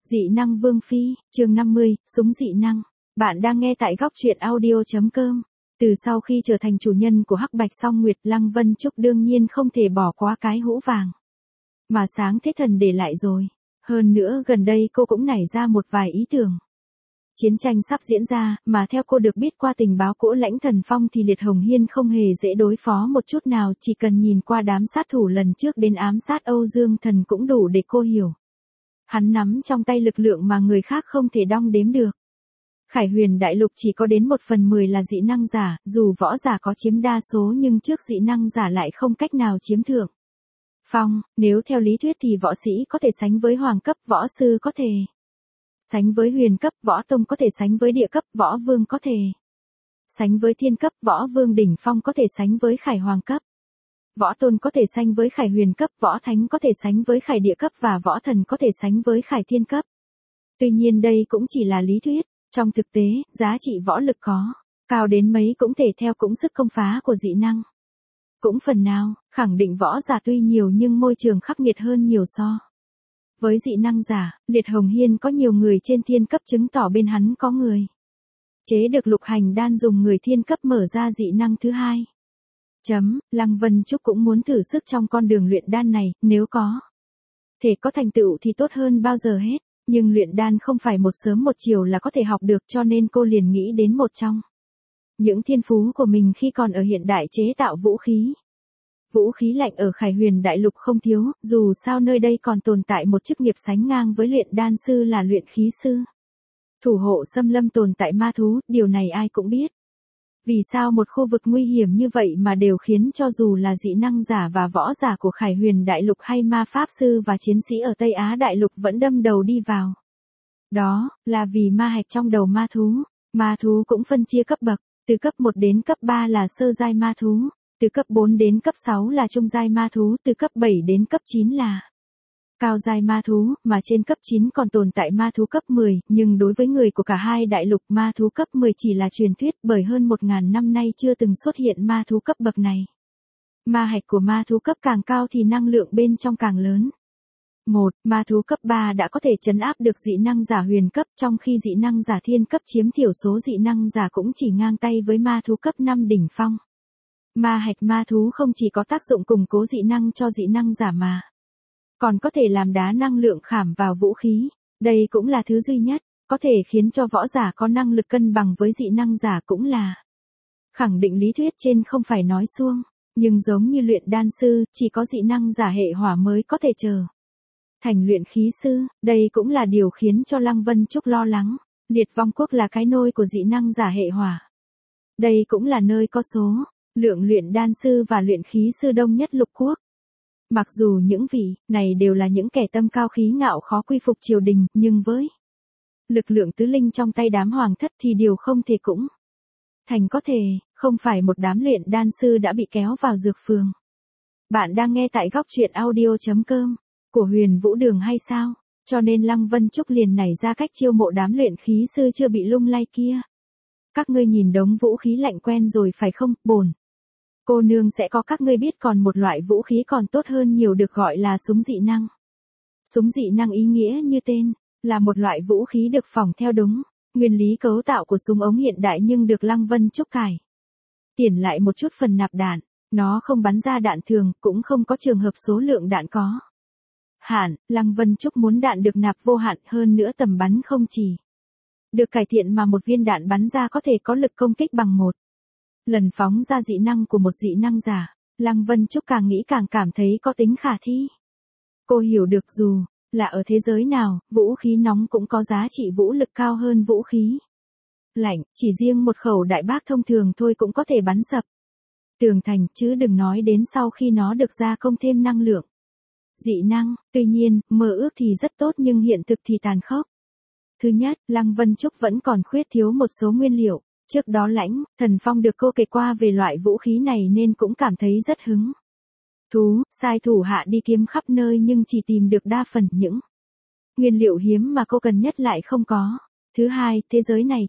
Dị năng Vương Phi, chương 50, súng dị năng. Bạn đang nghe tại góc truyện audio.com. Từ sau khi trở thành chủ nhân của Hắc Bạch Song Nguyệt, Lăng Vân Trúc đương nhiên không thể bỏ qua cái hũ vàng mà Sáng Thế Thần để lại rồi. Hơn nữa gần đây cô cũng nảy ra một vài ý tưởng. Chiến tranh sắp diễn ra, mà theo cô được biết qua tình báo của Lãnh Thần Phong thì Liệt Hồng Hiên không hề dễ đối phó một chút nào, chỉ cần nhìn qua đám sát thủ lần trước đến ám sát Âu Dương Thần cũng đủ để cô hiểu. Hắn nắm trong tay lực lượng mà người khác không thể đong đếm được. Khải Huyền Đại Lục chỉ có đến 1/10 là dị năng giả, dù võ giả có chiếm đa số nhưng trước dị năng giả lại không cách nào chiếm thượng phong. Nếu theo lý thuyết thì võ sĩ có thể sánh với hoàng cấp, võ sư có thể sánh với huyền cấp, võ tông có thể sánh với địa cấp, võ vương có thể sánh với thiên cấp, võ vương đỉnh phong có thể sánh với khải hoàng cấp. Võ tôn có thể sánh với khải huyền cấp, võ thánh có thể sánh với khải địa cấp và võ thần có thể sánh với khải thiên cấp. Tuy nhiên đây cũng chỉ là lý thuyết, trong thực tế, giá trị võ lực có cao đến mấy cũng thể theo cũng sức công phá của dị năng. Cũng phần nào, khẳng định võ giả tuy nhiều nhưng môi trường khắc nghiệt hơn nhiều so với dị năng giả. Liệt Hồng Hiên có nhiều người trên thiên cấp chứng tỏ bên hắn có người chế được lục hành đan dùng người thiên cấp mở ra dị năng thứ hai. Lăng Vân Trúc cũng muốn thử sức trong con đường luyện đan này, nếu có thể có thành tựu thì tốt hơn bao giờ hết, nhưng luyện đan không phải một sớm một chiều là có thể học được, cho nên cô liền nghĩ đến một trong những thiên phú của mình khi còn ở hiện đại chế tạo vũ khí. Vũ khí lạnh ở Khải Huyền Đại Lục không thiếu, dù sao nơi đây còn tồn tại một chức nghiệp sánh ngang với luyện đan sư là luyện khí sư. Thủ hộ xâm lâm tồn tại ma thú, điều này ai cũng biết. Vì sao một khu vực nguy hiểm như vậy mà đều khiến cho dù là dị năng giả và võ giả của Khải Huyền Đại Lục hay ma pháp sư và chiến sĩ ở Tây Á Đại Lục vẫn đâm đầu đi vào? Đó là vì ma hạch trong đầu ma thú. Ma thú cũng phân chia cấp bậc, từ cấp 1 đến cấp 3 là sơ giai ma thú, từ cấp 4 đến cấp 6 là trung giai ma thú, từ cấp 7 đến cấp 9 là cao giai ma thú, mà trên cấp 9 còn tồn tại ma thú cấp 10, nhưng đối với người của cả hai đại lục, ma thú cấp 10 chỉ là truyền thuyết, bởi hơn 1000 năm nay chưa từng xuất hiện ma thú cấp bậc này. Ma hạch của ma thú cấp càng cao thì năng lượng bên trong càng lớn. Ma thú cấp 3 đã có thể trấn áp được dị năng giả huyền cấp, trong khi dị năng giả thiên cấp chiếm thiểu số, dị năng giả cũng chỉ ngang tay với ma thú cấp 5 đỉnh phong. Ma hạch ma thú không chỉ có tác dụng củng cố dị năng cho dị năng giả mà còn có thể làm đá năng lượng khảm vào vũ khí. Đây cũng là thứ duy nhất có thể khiến cho võ giả có năng lực cân bằng với dị năng giả, cũng là khẳng định lý thuyết trên không phải nói suông. Nhưng giống như luyện đan sư, chỉ có dị năng giả hệ hỏa mới có thể trở thành luyện khí sư. Đây cũng là điều khiến cho Lăng Vân Trúc lo lắng. Liệt Vong Quốc là cái nôi của dị năng giả hệ hỏa. Đây cũng là nơi có số lượng luyện đan sư và luyện khí sư đông nhất lục quốc. Mặc dù những vị này đều là những kẻ tâm cao khí ngạo khó quy phục triều đình, nhưng với lực lượng tứ linh trong tay đám hoàng thất thì điều không thể cũng thành có thể, không phải một đám luyện đan sư đã bị kéo vào dược phường. Bạn đang nghe tại góc truyện audio.com của Huyền Vũ Đường hay sao? Cho nên Lăng Vân Trúc liền nảy ra cách chiêu mộ đám luyện khí sư chưa bị lung lay kia. Các ngươi nhìn đống vũ khí lạnh quen rồi phải không? Bổn cô nương sẽ có các ngươi biết còn một loại vũ khí còn tốt hơn nhiều, được gọi là súng dị năng. Súng dị năng ý nghĩa như tên, là một loại vũ khí được phỏng theo đúng nguyên lý cấu tạo của súng ống hiện đại, nhưng được Lăng Vân Trúc cải tiền lại một chút phần nạp đạn. Nó không bắn ra đạn thường, cũng không có trường hợp số lượng đạn có hạn. Lăng Vân Trúc muốn đạn được nạp vô hạn, hơn nữa tầm bắn không chỉ được cải thiện mà một viên đạn bắn ra có thể có lực công kích bằng một lần phóng ra dị năng của một dị năng giả. Lăng Vân Trúc càng nghĩ càng cảm thấy có tính khả thi. Cô hiểu được dù là ở thế giới nào, vũ khí nóng cũng có giá trị vũ lực cao hơn vũ khí lạnh, chỉ riêng một khẩu đại bác thông thường thôi cũng có thể bắn sập tường thành, chứ đừng nói đến sau khi nó được gia công thêm năng lượng dị năng. Tuy nhiên, mơ ước thì rất tốt nhưng hiện thực thì tàn khốc. Thứ nhất, Lăng Vân Trúc vẫn còn khuyết thiếu một số nguyên liệu. Trước đó Lãnh Thần Phong được cô kể qua về loại vũ khí này nên cũng cảm thấy rất hứng thú, sai thủ hạ đi kiếm khắp nơi nhưng chỉ tìm được đa phần những nguyên liệu hiếm mà cô cần nhất lại không có. Thứ hai, thế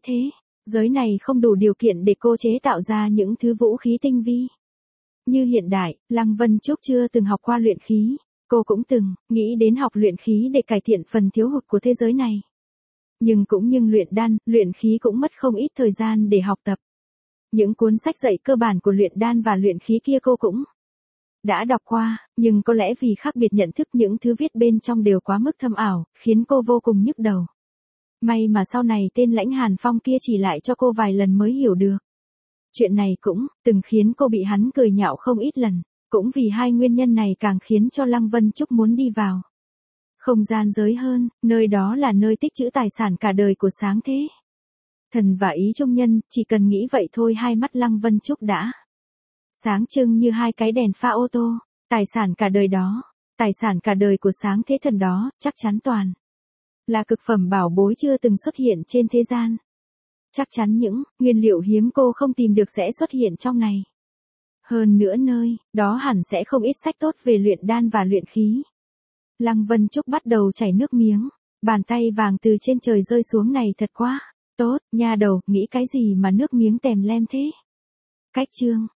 giới này không đủ điều kiện để cô chế tạo ra những thứ vũ khí tinh vi như hiện đại. Lăng Vân Trúc chưa từng học qua luyện khí, Cô cũng từng nghĩ đến học luyện khí để cải thiện phần thiếu hụt của thế giới này. Nhưng luyện đan, luyện khí cũng mất không ít thời gian để học tập. Những cuốn sách dạy cơ bản của luyện đan và luyện khí kia cô cũng đã đọc qua, nhưng có lẽ vì khác biệt nhận thức những thứ viết bên trong đều quá mức thâm ảo, khiến cô vô cùng nhức đầu. May mà sau này tên Lãnh Hàn Phong kia chỉ lại cho cô vài lần mới hiểu được. Chuyện này cũng từng khiến cô bị hắn cười nhạo không ít lần, cũng vì hai nguyên nhân này càng khiến cho Lăng Vân Trúc muốn đi vào không gian giới hơn, nơi đó là nơi tích trữ tài sản cả đời của Sáng Thế Thần và Ý Trung Nhân. Chỉ cần nghĩ vậy thôi hai mắt Lăng Vân Trúc đã sáng trưng như hai cái đèn pha ô tô. Tài sản cả đời đó, tài sản cả đời của Sáng Thế Thần đó, chắc chắn toàn là cực phẩm bảo bối chưa từng xuất hiện trên thế gian. Chắc chắn những nguyên liệu hiếm cô không tìm được sẽ xuất hiện trong này. Hơn nữa nơi đó hẳn sẽ không ít sách tốt về luyện đan và luyện khí. Lăng Vân Trúc bắt đầu chảy nước miếng, bàn tay vàng từ trên trời rơi xuống này thật quá tốt, nha đầu, nghĩ cái gì mà nước miếng tèm lem thế? Cách chương